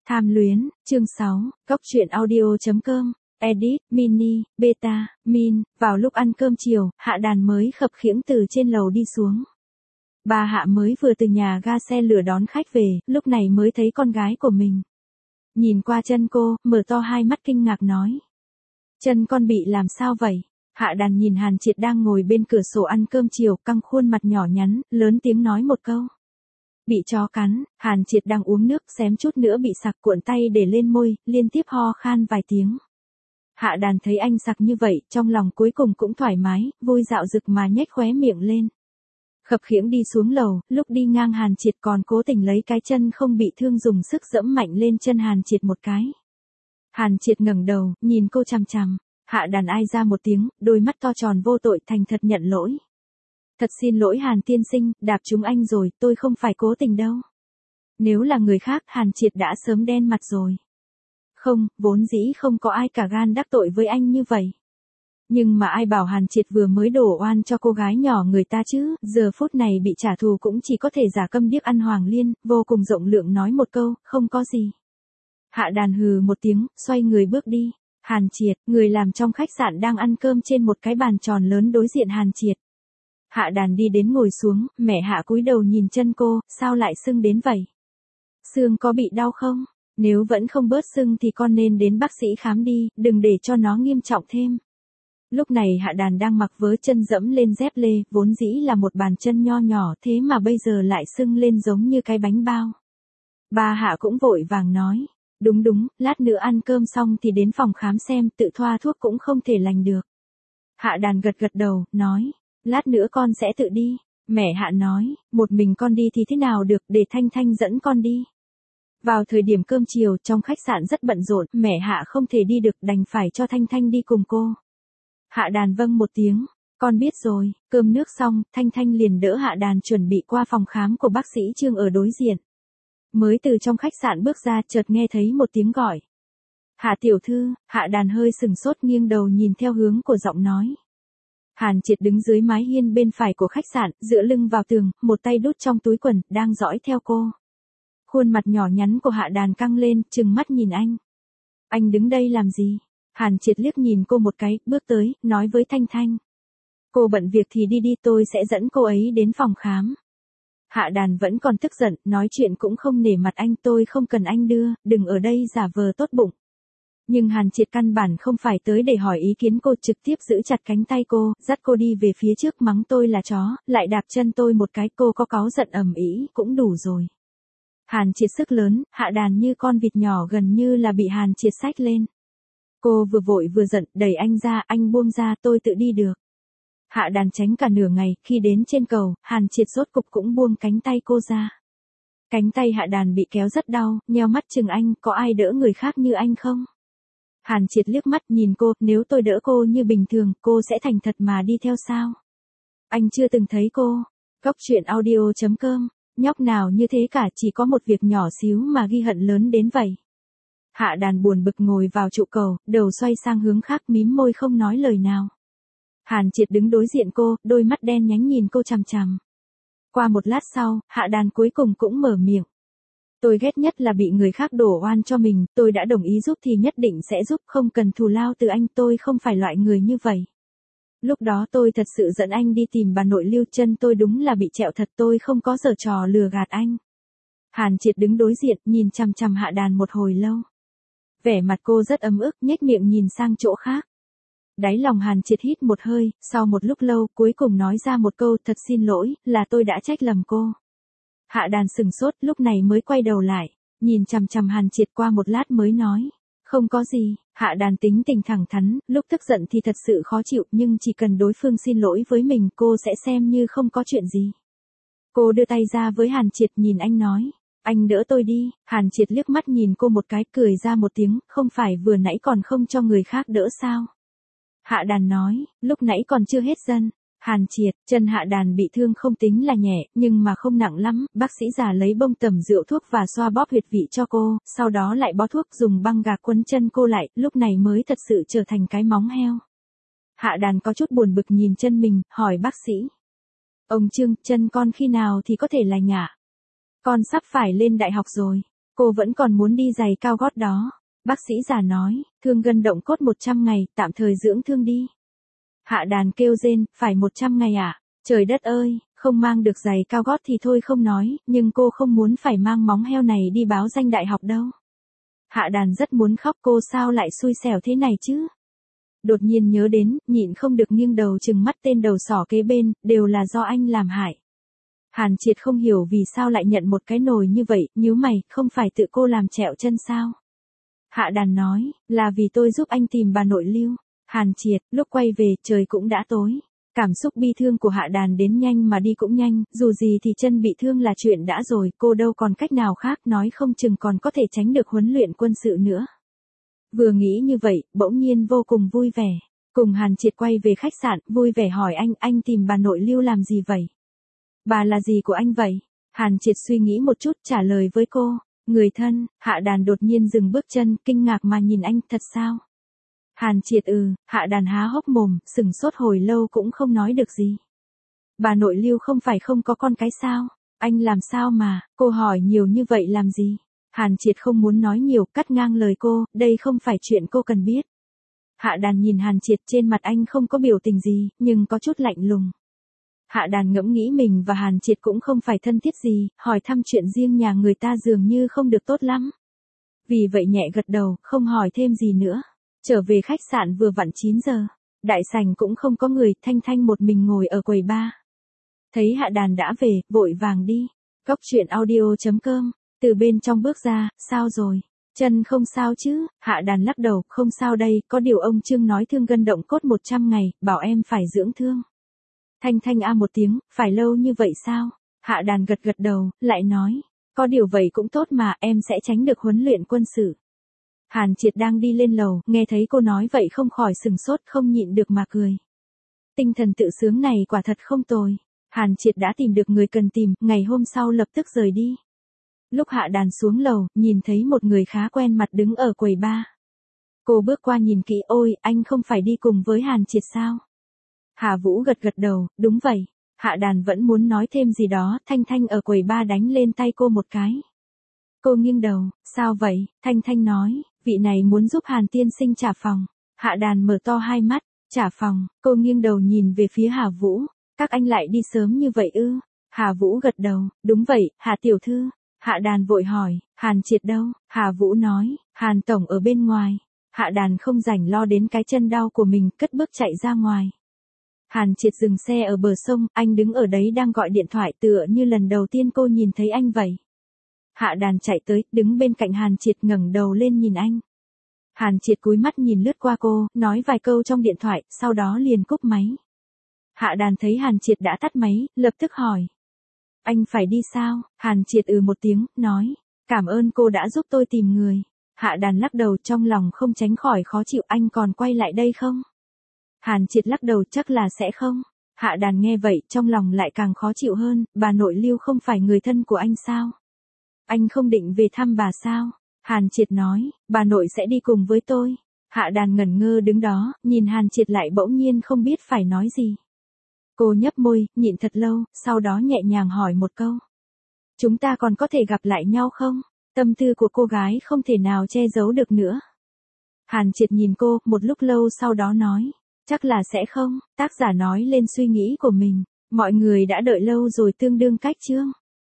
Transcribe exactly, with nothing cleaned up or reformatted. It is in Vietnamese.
Tham luyến, chương sáu, Góc truyện audio.com, edit, mini, beta, min, vào lúc ăn cơm chiều, Hạ Đàn mới khập khiễng từ trên lầu đi xuống. Bà Hạ mới vừa từ nhà ga xe lửa đón khách về, lúc này mới thấy con gái của mình. Nhìn qua chân cô, mở to hai mắt kinh ngạc nói. Chân con bị làm sao vậy? Hạ Đàn nhìn Hàn Triệt đang ngồi bên cửa sổ ăn cơm chiều, căng khuôn mặt nhỏ nhắn, lớn tiếng nói một câu. Bị chó cắn. Hàn Triệt đang uống nước, xém chút nữa bị sặc, cuộn tay để lên môi, liên tiếp ho khan vài tiếng. Hạ Đàn thấy anh sặc như vậy, trong lòng cuối cùng cũng thoải mái, vui dạo dực mà nhếch khóe miệng lên. Khập khiễng đi xuống lầu, lúc đi ngang Hàn Triệt còn cố tình lấy cái chân không bị thương dùng sức giẫm mạnh lên chân Hàn Triệt một cái. Hàn Triệt ngẩng đầu, nhìn cô chằm chằm. Hạ Đàn ai ra một tiếng, đôi mắt to tròn vô tội thành thật nhận lỗi. Thật xin lỗi Hàn tiên sinh, đạp trúng anh rồi, tôi không phải cố tình đâu. Nếu là người khác, Hàn Triệt đã sớm đen mặt rồi. Không, vốn dĩ không có ai cả gan đắc tội với anh như vậy. Nhưng mà ai bảo Hàn Triệt vừa mới đổ oan cho cô gái nhỏ người ta chứ, giờ phút này bị trả thù cũng chỉ có thể giả câm điếc ăn hoàng liên, vô cùng rộng lượng nói một câu, không có gì. Hạ Đàn hừ một tiếng, xoay người bước đi. Hàn Triệt, người làm trong khách sạn đang ăn cơm trên một cái bàn tròn lớn đối diện Hàn Triệt. Hạ Đàn đi đến ngồi xuống, mẹ Hạ cúi đầu nhìn chân cô, sao lại sưng đến vậy? Xương có bị đau không? Nếu vẫn không bớt sưng thì con nên đến bác sĩ khám đi, đừng để cho nó nghiêm trọng thêm. Lúc này Hạ Đàn đang mặc vớ chân dẫm lên dép lê, vốn dĩ là một bàn chân nho nhỏ, thế mà bây giờ lại sưng lên giống như cái bánh bao. Bà Hạ cũng vội vàng nói. Đúng đúng, lát nữa ăn cơm xong thì đến phòng khám xem, tự thoa thuốc cũng không thể lành được. Hạ Đàn gật gật đầu, nói, lát nữa con sẽ tự đi. Mẹ Hạ nói, một mình con đi thì thế nào được, để Thanh Thanh dẫn con đi. Vào thời điểm cơm chiều, trong khách sạn rất bận rộn, mẹ Hạ không thể đi được, đành phải cho Thanh Thanh đi cùng cô. Hạ Đàn vâng một tiếng, con biết rồi. Cơm nước xong, Thanh Thanh liền đỡ Hạ Đàn chuẩn bị qua phòng khám của bác sĩ Trương ở đối diện. Mới từ trong khách sạn bước ra, chợt nghe thấy một tiếng gọi. Hạ tiểu thư. Hạ Đàn hơi sừng sốt nghiêng đầu nhìn theo hướng của giọng nói. Hàn Triệt đứng dưới mái hiên bên phải của khách sạn, dựa lưng vào tường, một tay đút trong túi quần, đang dõi theo cô. Khuôn mặt nhỏ nhắn của Hạ Đàn căng lên, trừng mắt nhìn anh. Anh đứng đây làm gì? Hàn Triệt liếc nhìn cô một cái, bước tới, nói với Thanh Thanh. Cô bận việc thì đi đi, tôi sẽ dẫn cô ấy đến phòng khám. Hạ Đàn vẫn còn tức giận, nói chuyện cũng không nể mặt anh, tôi không cần anh đưa, đừng ở đây giả vờ tốt bụng. Nhưng Hàn Triệt căn bản không phải tới để hỏi ý kiến cô, trực tiếp giữ chặt cánh tay cô, dắt cô đi về phía trước, mắng tôi là chó, lại đạp chân tôi một cái, cô có cáu giận ầm ĩ cũng đủ rồi. Hàn Triệt sức lớn, Hạ Đàn như con vịt nhỏ gần như là bị Hàn Triệt xách lên. Cô vừa vội vừa giận, đẩy anh ra, anh buông ra, tôi tự đi được. Hạ Đàn tránh cả nửa ngày, khi đến trên cầu, Hàn Triệt rốt cục cũng buông cánh tay cô ra. Cánh tay Hạ Đàn bị kéo rất đau, nheo mắt chừng anh, có ai đỡ người khác như anh không? Hàn Triệt liếc mắt nhìn cô, nếu tôi đỡ cô như bình thường, cô sẽ thành thật mà đi theo sao? Anh chưa từng thấy cô. Góc truyện audio.com, nhóc nào như thế cả, chỉ có một việc nhỏ xíu mà ghi hận lớn đến vậy. Hạ Đàn buồn bực ngồi vào trụ cầu, đầu xoay sang hướng khác, mím môi không nói lời nào. Hàn Triệt đứng đối diện cô, đôi mắt đen nhánh nhìn cô chằm chằm. Qua một lát sau, Hạ Đàn cuối cùng cũng mở miệng. Tôi ghét nhất là bị người khác đổ oan cho mình, tôi đã đồng ý giúp thì nhất định sẽ giúp, không cần thù lao từ anh, tôi không phải loại người như vậy. Lúc đó tôi thật sự dẫn anh đi tìm bà nội Lưu Chân, tôi đúng là bị trẹo thật, tôi không có giở trò lừa gạt anh. Hàn Triệt đứng đối diện, nhìn chằm chằm Hạ Đàn một hồi lâu. Vẻ mặt cô rất ấm ức, nhếch miệng nhìn sang chỗ khác. Đáy lòng Hàn Triệt hít một hơi, sau một lúc lâu, cuối cùng nói ra một câu, thật xin lỗi, là tôi đã trách lầm cô. Hạ Đàn sừng sốt, lúc này mới quay đầu lại, nhìn chằm chằm Hàn Triệt qua một lát mới nói. Không có gì. Hạ Đàn tính tình thẳng thắn, lúc tức giận thì thật sự khó chịu, nhưng chỉ cần đối phương xin lỗi với mình, cô sẽ xem như không có chuyện gì. Cô đưa tay ra với Hàn Triệt, nhìn anh nói. Anh đỡ tôi đi. Hàn Triệt liếc mắt nhìn cô một cái, cười ra một tiếng, không phải vừa nãy còn không cho người khác đỡ sao? Hạ Đàn nói, lúc nãy còn chưa hết dân. Hàn Triệt, chân Hạ Đàn bị thương không tính là nhẹ, nhưng mà không nặng lắm, bác sĩ già lấy bông tẩm rượu thuốc và xoa bóp huyệt vị cho cô, sau đó lại bó thuốc dùng băng gạc quấn chân cô lại, lúc này mới thật sự trở thành cái móng heo. Hạ Đàn có chút buồn bực nhìn chân mình, hỏi bác sĩ. Ông Trương, chân con khi nào thì có thể lành ạ? Con sắp phải lên đại học rồi. Cô vẫn còn muốn đi giày cao gót đó. Bác sĩ già nói, thương gân động cốt một trăm ngày, tạm thời dưỡng thương đi. Hạ Đàn kêu rên, phải một trăm ngày à? Trời đất ơi, không mang được giày cao gót thì thôi không nói, nhưng cô không muốn phải mang móng heo này đi báo danh đại học đâu. Hạ Đàn rất muốn khóc, cô sao lại xui xẻo thế này chứ? Đột nhiên nhớ đến, nhịn không được nghiêng đầu trừng mắt tên đầu sỏ kế bên, đều là do anh làm hại. Hàn Triệt không hiểu vì sao lại nhận một cái nồi như vậy, nhíu mày, không phải tự cô làm trẹo chân sao? Hạ Đàn nói, là vì tôi giúp anh tìm bà nội Lưu. Hàn Triệt, lúc quay về, trời cũng đã tối. Cảm xúc bi thương của Hạ Đàn đến nhanh mà đi cũng nhanh, dù gì thì chân bị thương là chuyện đã rồi, cô đâu còn cách nào khác, nói không chừng còn có thể tránh được huấn luyện quân sự nữa. Vừa nghĩ như vậy, bỗng nhiên vô cùng vui vẻ. Cùng Hàn Triệt quay về khách sạn, vui vẻ hỏi anh, anh tìm bà nội Lưu làm gì vậy? Bà là gì của anh vậy? Hàn Triệt suy nghĩ một chút trả lời với cô, người thân. Hạ Đàn đột nhiên dừng bước chân, kinh ngạc mà nhìn anh, thật sao? Hàn Triệt ừ, Hạ Đàn há hốc mồm, sừng sốt hồi lâu cũng không nói được gì. Bà nội Lưu không phải không có con cái sao? Anh làm sao mà, cô hỏi nhiều như vậy làm gì? Hàn Triệt không muốn nói nhiều, cắt ngang lời cô, đây không phải chuyện cô cần biết. Hạ Đàn nhìn Hàn Triệt, trên mặt anh không có biểu tình gì, nhưng có chút lạnh lùng. Hạ Đàn ngẫm nghĩ mình và Hàn Triệt cũng không phải thân thiết gì, hỏi thăm chuyện riêng nhà người ta dường như không được tốt lắm. Vì vậy nhẹ gật đầu, không hỏi thêm gì nữa. Trở về khách sạn vừa vặn chín giờ. Đại sảnh cũng không có người, Thanh Thanh một mình ngồi ở quầy bar. Thấy Hạ Đàn đã về, vội vàng đi. Góc truyện audio chấm com. Từ bên trong bước ra, sao rồi? Chân không sao chứ? Hạ Đàn lắc đầu, không sao đây, có điều ông Trương nói thương gân động cốt một trăm ngày, bảo em phải dưỡng thương. Thanh Thanh a một tiếng, phải lâu như vậy sao? Hạ Đàn gật gật đầu, lại nói, có điều vậy cũng tốt mà, em sẽ tránh được huấn luyện quân sự. Hàn Triệt đang đi lên lầu, nghe thấy cô nói vậy không khỏi sừng sốt, không nhịn được mà cười. Tinh thần tự sướng này quả thật không tồi. Hàn Triệt đã tìm được người cần tìm, ngày hôm sau lập tức rời đi. Lúc Hạ Đàn xuống lầu, nhìn thấy một người khá quen mặt đứng ở quầy bar. Cô bước qua nhìn kỹ, ôi, anh không phải đi cùng với Hàn Triệt sao? Hà Vũ gật gật đầu, đúng vậy. Hạ Đàn vẫn muốn nói thêm gì đó, Thanh Thanh ở quầy bar đánh lên tay cô một cái. Cô nghiêng đầu, sao vậy? Thanh Thanh nói, vị này muốn giúp Hàn tiên sinh trả phòng. Hạ Đàn mở to hai mắt, trả phòng, cô nghiêng đầu nhìn về phía Hà Vũ, các anh lại đi sớm như vậy ư? Hà Vũ gật đầu, đúng vậy, Hà tiểu thư. Hạ Đàn vội hỏi, Hàn Triệt đâu? Hà Vũ nói, Hàn tổng ở bên ngoài. Hạ Đàn không rảnh lo đến cái chân đau của mình, cất bước chạy ra ngoài. Hàn Triệt dừng xe ở bờ sông, anh đứng ở đấy đang gọi điện thoại, tựa như lần đầu tiên cô nhìn thấy anh vậy. Hạ Đàn chạy tới, đứng bên cạnh Hàn Triệt, ngẩng đầu lên nhìn anh. Hàn Triệt cúi mắt nhìn lướt qua cô, nói vài câu trong điện thoại, sau đó liền cúp máy. Hạ Đàn thấy Hàn Triệt đã tắt máy, lập tức hỏi. Anh phải đi sao? Hàn Triệt ừ một tiếng, nói, cảm ơn cô đã giúp tôi tìm người. Hạ Đàn lắc đầu, trong lòng không tránh khỏi khó chịu, anh còn quay lại đây không? Hàn Triệt lắc đầu, chắc là sẽ không. Hạ Đàn nghe vậy, trong lòng lại càng khó chịu hơn, bà nội Lưu không phải người thân của anh sao? Anh không định về thăm bà sao? Hàn Triệt nói, bà nội sẽ đi cùng với tôi. Hạ Đàn ngẩn ngơ đứng đó, nhìn Hàn Triệt lại bỗng nhiên không biết phải nói gì. Cô nhấp môi, nhịn thật lâu, sau đó nhẹ nhàng hỏi một câu. Chúng ta còn có thể gặp lại nhau không? Tâm tư của cô gái không thể nào che giấu được nữa. Hàn Triệt nhìn cô, một lúc lâu sau đó nói. Chắc là sẽ không, tác giả nói lên suy nghĩ của mình. Mọi người đã đợi lâu rồi, tương đương cách chương.